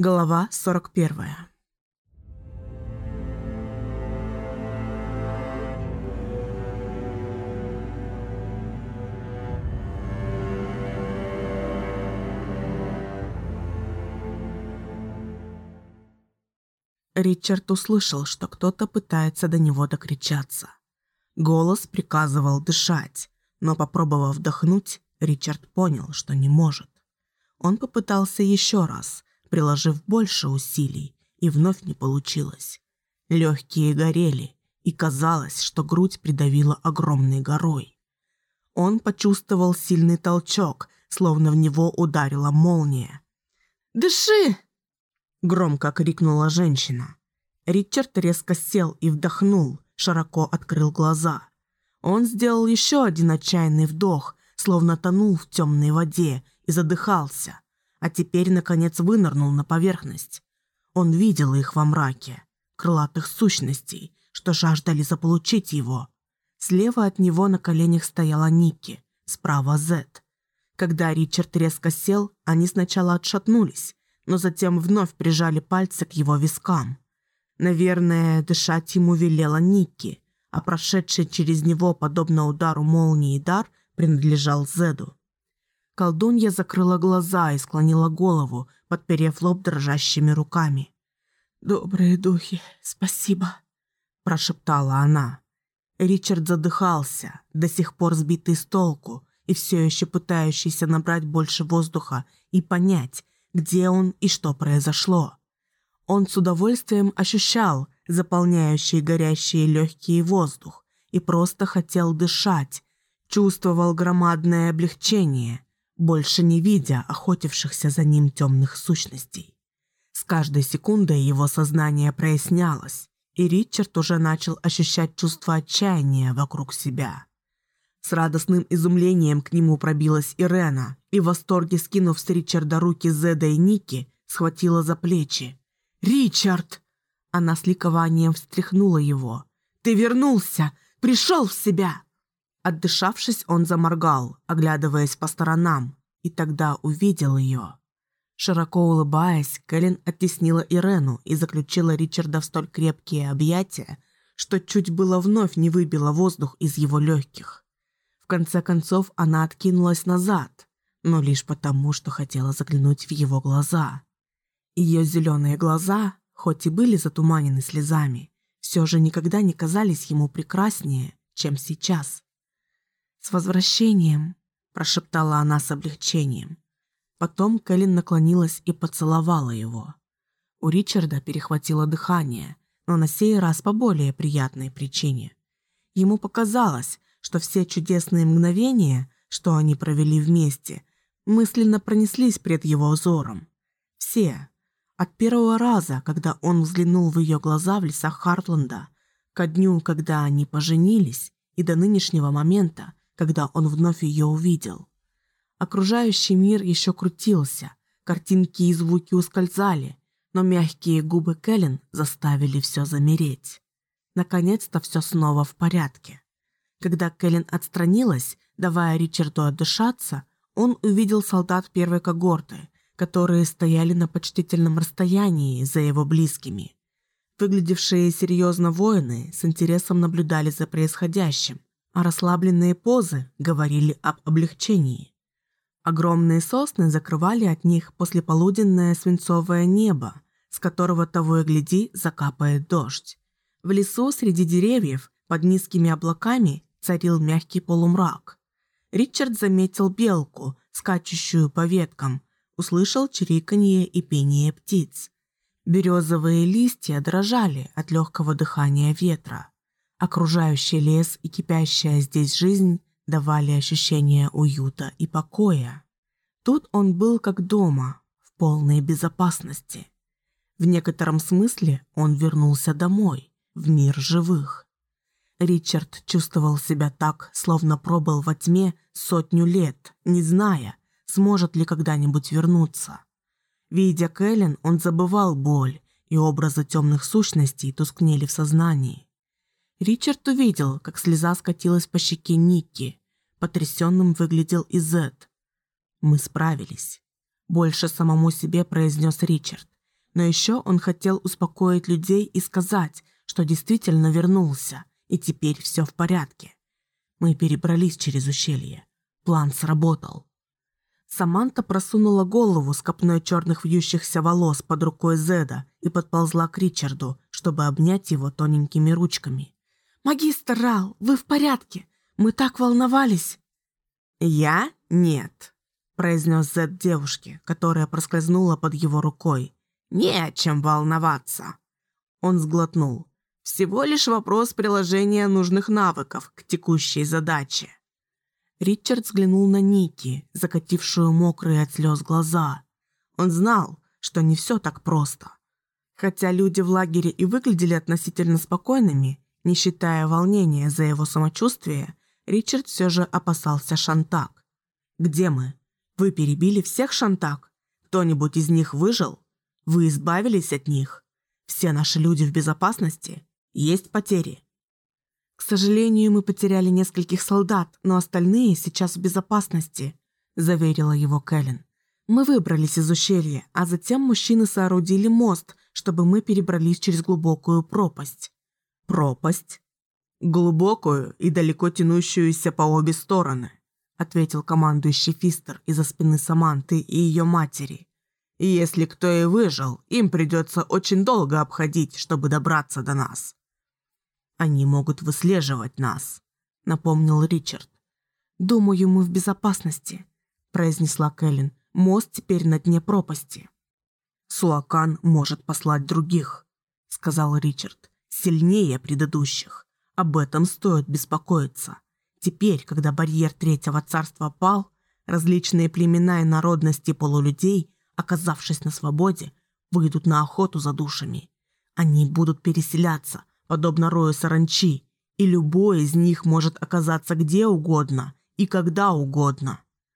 Глава 41. Ричард услышал, что кто-то пытается до него докричаться. Голос приказывал дышать, но, попробовав вдохнуть, Ричард понял, что не может. Он попытался еще раз, приложив больше усилий, и вновь не получилось. Легкие горели, и казалось, что грудь придавила огромной горой. Он почувствовал сильный толчок, словно в него ударила молния. «Дыши!» – громко крикнула женщина. Ричард резко сел и вдохнул, широко открыл глаза. Он сделал еще один отчаянный вдох, словно тонул в темной воде и задыхался, а теперь, наконец, вынырнул на поверхность. Он видел их во мраке, крылатых сущностей, что жаждали заполучить его. Слева от него на коленях стояла Никки, справа Зет. Когда Ричард резко сел, они сначала отшатнулись, но затем вновь прижали пальцы к его вискам. Наверное, дышать ему велела Никки, а прошедший через него, подобно удару молнии, дар принадлежал Зеду. Колдунья закрыла глаза и склонила голову, подперев лоб дрожащими руками. «Добрые духи, спасибо», – прошептала она. Ричард задыхался, до сих пор сбитый с толку и все еще пытающийся набрать больше воздуха и понять, где он и что произошло. Он с удовольствием ощущал заполняющий горящие легкие воздух и просто хотел дышать, чувствовал громадное облегчение, больше не видя охотившихся за ним темных сущностей. С каждой секундой его сознание прояснялось, и Ричард уже начал ощущать чувство отчаяния вокруг себя. С радостным изумлением к нему пробилась Ирена и в восторге, скинув с Ричарда руки Зеда и Никки, схватила за плечи. «Ричард!» Она с ликованием встряхнула его. «Ты вернулся! Пришел в себя!» Отдышавшись, он заморгал, оглядываясь по сторонам, и тогда увидел ее. Широко улыбаясь, Кэлен оттеснила Ирену и заключила Ричарда в столь крепкие объятия, что чуть было вновь не выбила воздух из его легких. В конце концов, она откинулась назад, но лишь потому, что хотела заглянуть в его глаза. Ее зеленые глаза, хоть и были затуманены слезами, все же никогда не казались ему прекраснее, чем сейчас. «С возвращением!» – прошептала она с облегчением. Потом Кэлен наклонилась и поцеловала его. У Ричарда перехватило дыхание, но на сей раз по более приятной причине. Ему показалось, что все чудесные мгновения, что они провели вместе, мысленно пронеслись пред его взором. Все. От первого раза, когда он взглянул в ее глаза в лесах Хартленда, ко дню, когда они поженились, и до нынешнего момента, когда он вновь ее увидел. Окружающий мир еще крутился, картинки и звуки ускользали, но мягкие губы Кэлен заставили все замереть. Наконец-то все снова в порядке. Когда Кэлен отстранилась, давая Ричарду отдышаться, он увидел солдат первой когорты, которые стояли на почтительном расстоянии за его близкими. Выглядевшие серьезно воины с интересом наблюдали за происходящим, а расслабленные позы говорили об облегчении. Огромные сосны закрывали от них послеполуденное свинцовое небо, с которого того и гляди закапает дождь. В лесу среди деревьев под низкими облаками царил мягкий полумрак. Ричард заметил белку, скачущую по веткам, услышал чириканье и пение птиц. Березовые листья дрожали от легкого дыхания ветра. Окружающий лес и кипящая здесь жизнь давали ощущение уюта и покоя. Тут он был как дома, в полной безопасности. В некотором смысле он вернулся домой, в мир живых. Ричард чувствовал себя так, словно пробыл во тьме 100 лет, не зная, сможет ли когда-нибудь вернуться. Видя Кэлен, он забывал боль, и образы темных сущностей тускнели в сознании. Ричард увидел, как слеза скатилась по щеке Никки. Потрясенным выглядел и Зед. «Мы справились», – больше самому себе произнес Ричард. Но еще он хотел успокоить людей и сказать, что действительно вернулся, и теперь все в порядке. Мы перебрались через ущелье. План сработал. Саманта просунула голову с копной черных вьющихся волос под рукой Зеда и подползла к Ричарду, чтобы обнять его тоненькими ручками. «Магистр Рал, вы в порядке? Мы так волновались!» «Я? Нет», – произнес Зед девушке, которая проскользнула под его рукой. «Не о чем волноваться». Он сглотнул. «Всего лишь вопрос приложения нужных навыков к текущей задаче». Ричард взглянул на Ники, закатившую мокрые от слез глаза. Он знал, что не все так просто. Хотя люди в лагере и выглядели относительно спокойными, не считая волнения за его самочувствие, Ричард все же опасался Шантак. «Где мы? Вы перебили всех Шантак? Кто-нибудь из них выжил? Вы избавились от них? Все наши люди в безопасности? Есть потери?» «К сожалению, мы потеряли нескольких солдат, но остальные сейчас в безопасности», – заверила его Кэлен. «Мы выбрались из ущелья, а затем мужчины соорудили мост, чтобы мы перебрались через глубокую пропасть». «Пропасть? Глубокую и далеко тянущуюся по обе стороны», – ответил командующий Фистер из-за спины Саманты и ее матери. «И если кто и выжил, им придется очень долго обходить, чтобы добраться до нас». «Они могут выслеживать нас», — напомнил Ричард. «Думаю, мы в безопасности», — произнесла Кэлен. «Мост теперь на дне пропасти». «Суакан может послать других», — сказал Ричард. «Сильнее предыдущих. Об этом стоит беспокоиться. Теперь, когда барьер Третьего Царства пал, различные племена и народности полулюдей, оказавшись на свободе, выйдут на охоту за душами. Они будут переселяться, подобно рою саранчи, и любой из них может оказаться где угодно и когда угодно.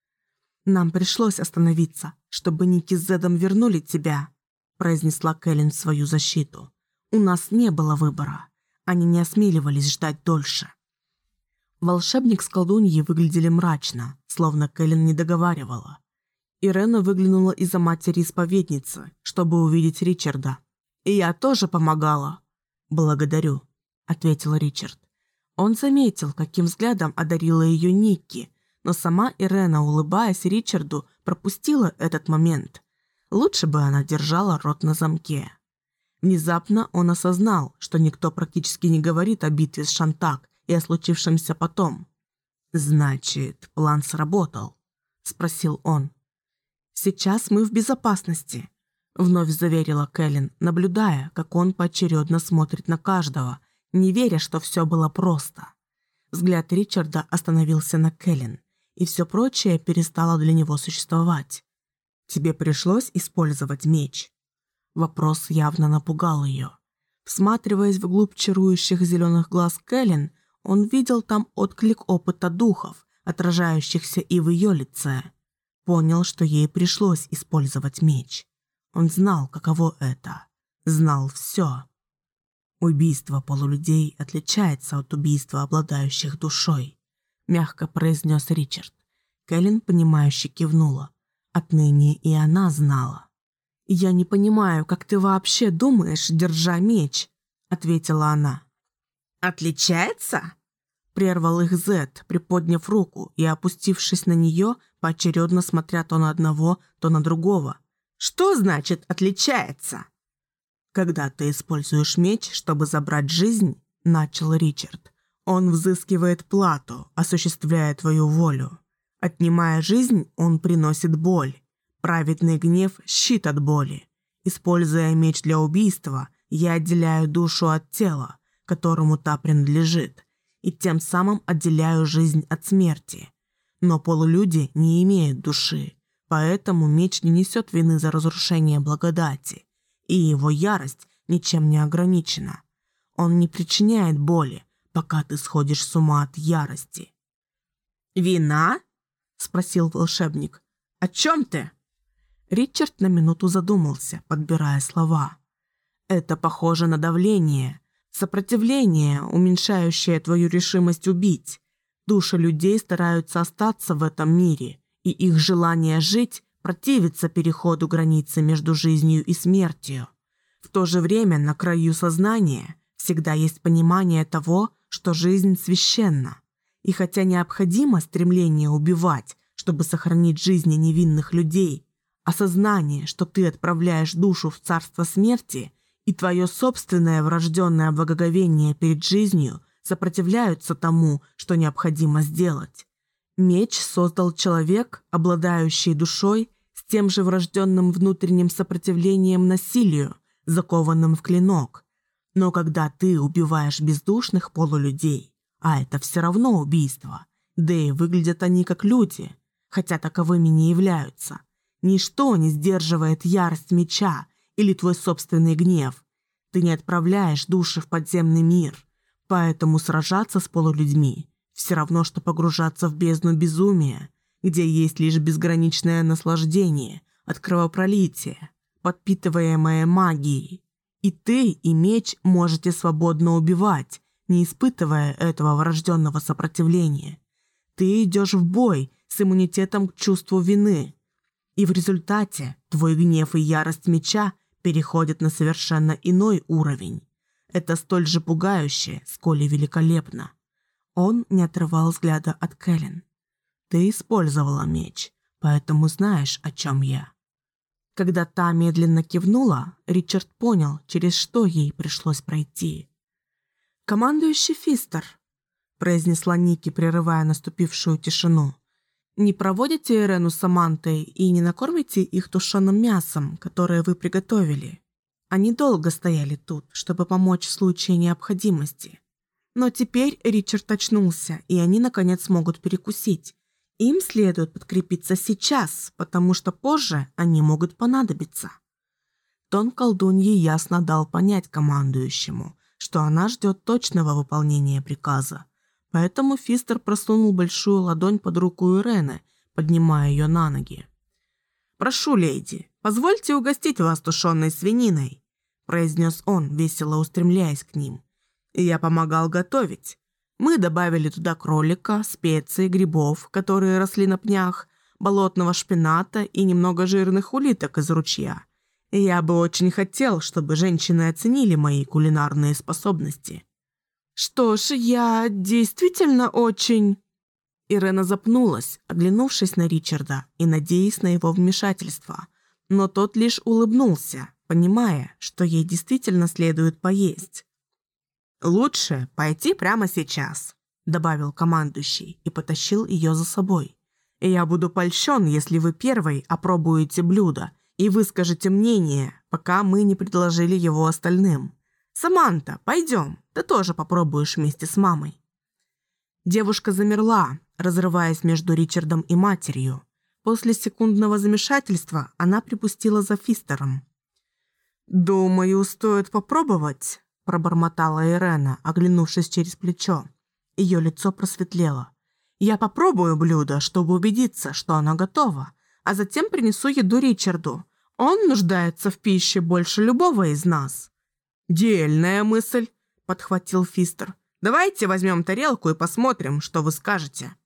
«Нам пришлось остановиться, чтобы Ники с Зедом вернули тебя», произнесла Кэлен в свою защиту. «У нас не было выбора. Они не осмеливались ждать дольше». Волшебник с колдуньей выглядели мрачно, словно Кэлен не договаривала. Ирена выглянула из-за матери-исповедницы, чтобы увидеть Ричарда. «И я тоже помогала». «Благодарю», — ответил Ричард. Он заметил, каким взглядом одарила ее Никки, но сама Ирена, улыбаясь Ричарду, пропустила этот момент. Лучше бы она держала рот на замке. Внезапно он осознал, что никто практически не говорит о битве с Шантак и о случившемся потом. «Значит, план сработал?» – спросил он. «Сейчас мы в безопасности», – вновь заверила Кэлен, наблюдая, как он поочередно смотрит на каждого, не веря, что все было просто. Взгляд Ричарда остановился на Кэлен, и все прочее перестало для него существовать. «Тебе пришлось использовать меч?» Вопрос явно напугал ее. Всматриваясь вглубь чарующих зеленых глаз Кэлен, он видел там отклик опыта духов, отражающихся и в ее лице. Понял, что ей пришлось использовать меч. Он знал, каково это. Знал все. «Убийство полулюдей отличается от убийства обладающих душой», мягко произнес Ричард. Кэлен, понимающе кивнула. Отныне и она знала. «Я не понимаю, как ты вообще думаешь, держа меч», ответила она. «Отличается?» Прервал их Зед, приподняв руку и опустившись на нее, поочередно смотря то на одного, то на другого. «Что значит «отличается»?» «Когда ты используешь меч, чтобы забрать жизнь», — начал Ричард, «он взыскивает плату, осуществляя твою волю. Отнимая жизнь, он приносит боль. Праведный гнев – щит от боли. Используя меч для убийства, я отделяю душу от тела, которому та принадлежит, и тем самым отделяю жизнь от смерти. Но полулюди не имеют души, поэтому меч не несет вины за разрушение благодати, и его ярость ничем не ограничена. Он не причиняет боли, пока ты сходишь с ума от ярости». «Вина?» – спросил волшебник. «О чем ты?» Ричард на минуту задумался, подбирая слова. «Это похоже на давление, сопротивление, уменьшающее твою решимость убить. Души людей стараются остаться в этом мире, и их желание жить противится переходу границы между жизнью и смертью. В то же время на краю сознания всегда есть понимание того, что жизнь священна. И хотя необходимо стремление убивать, чтобы сохранить жизни невинных людей, осознание, что ты отправляешь душу в царство смерти, и твое собственное врожденное благоговение перед жизнью сопротивляются тому, что необходимо сделать. Меч создал человек, обладающий душой, с тем же врожденным внутренним сопротивлением насилию, закованным в клинок. Но когда ты убиваешь бездушных полулюдей, а это все равно убийство, да и выглядят они как люди, хотя таковыми не являются, ничто не сдерживает ярость меча или твой собственный гнев. Ты не отправляешь души в подземный мир, поэтому сражаться с полулюдьми все равно, что погружаться в бездну безумия, где есть лишь безграничное наслаждение от кровопролития, подпитываемое магией. И ты, и меч можете свободно убивать, не испытывая этого врожденного сопротивления. Ты идешь в бой с иммунитетом к чувству вины, и в результате твой гнев и ярость меча переходят на совершенно иной уровень. Это столь же пугающе, сколь и великолепно. Он не отрывал взгляда от Кэлен. Ты использовала меч, поэтому знаешь, о чем я. Когда та медленно кивнула, Ричард понял, через что ей пришлось пройти. «Командующий Фистер», – произнесла Ники, прерывая наступившую тишину. «Не проводите Ирену с Самантой и не накормите их тушеным мясом, которое вы приготовили. Они долго стояли тут, чтобы помочь в случае необходимости. Но теперь Ричард очнулся, и они, наконец, могут перекусить. Им следует подкрепиться сейчас, потому что позже они могут понадобиться». Тон колдуньи ясно дал понять командующему, что она ждет точного выполнения приказа. Поэтому Фистер просунул большую ладонь под руку Ирены, поднимая ее на ноги. «Прошу, леди, позвольте угостить вас тушеной свининой», произнес он, весело устремляясь к ним. «Я помогал готовить. Мы добавили туда кролика, специй, грибов, которые росли на пнях, болотного шпината и немного жирных улиток из ручья. Я бы очень хотел, чтобы женщины оценили мои кулинарные способности». «Что ж, я действительно очень...» Ирена запнулась, оглянувшись на Ричарда и надеясь на его вмешательство, но тот лишь улыбнулся, понимая, что ей действительно следует поесть. «Лучше пойти прямо сейчас», – добавил командующий и потащил ее за собой. «Я буду польщен, если вы первой опробуете блюдо и выскажете мнение, пока мы не предложили его остальным. Саманта, пойдем, ты тоже попробуешь вместе с мамой». Девушка замерла, разрываясь между Ричардом и матерью. После секундного замешательства она припустила за Фистером. «Думаю, стоит попробовать», – пробормотала Ирена, оглянувшись через плечо. Ее лицо просветлело. «Я попробую блюдо, чтобы убедиться, что оно готово, а затем принесу еду Ричарду. Он нуждается в пище больше любого из нас». «Дельная мысль», – подхватил Фистер. «Давайте возьмем тарелку и посмотрим, что вы скажете».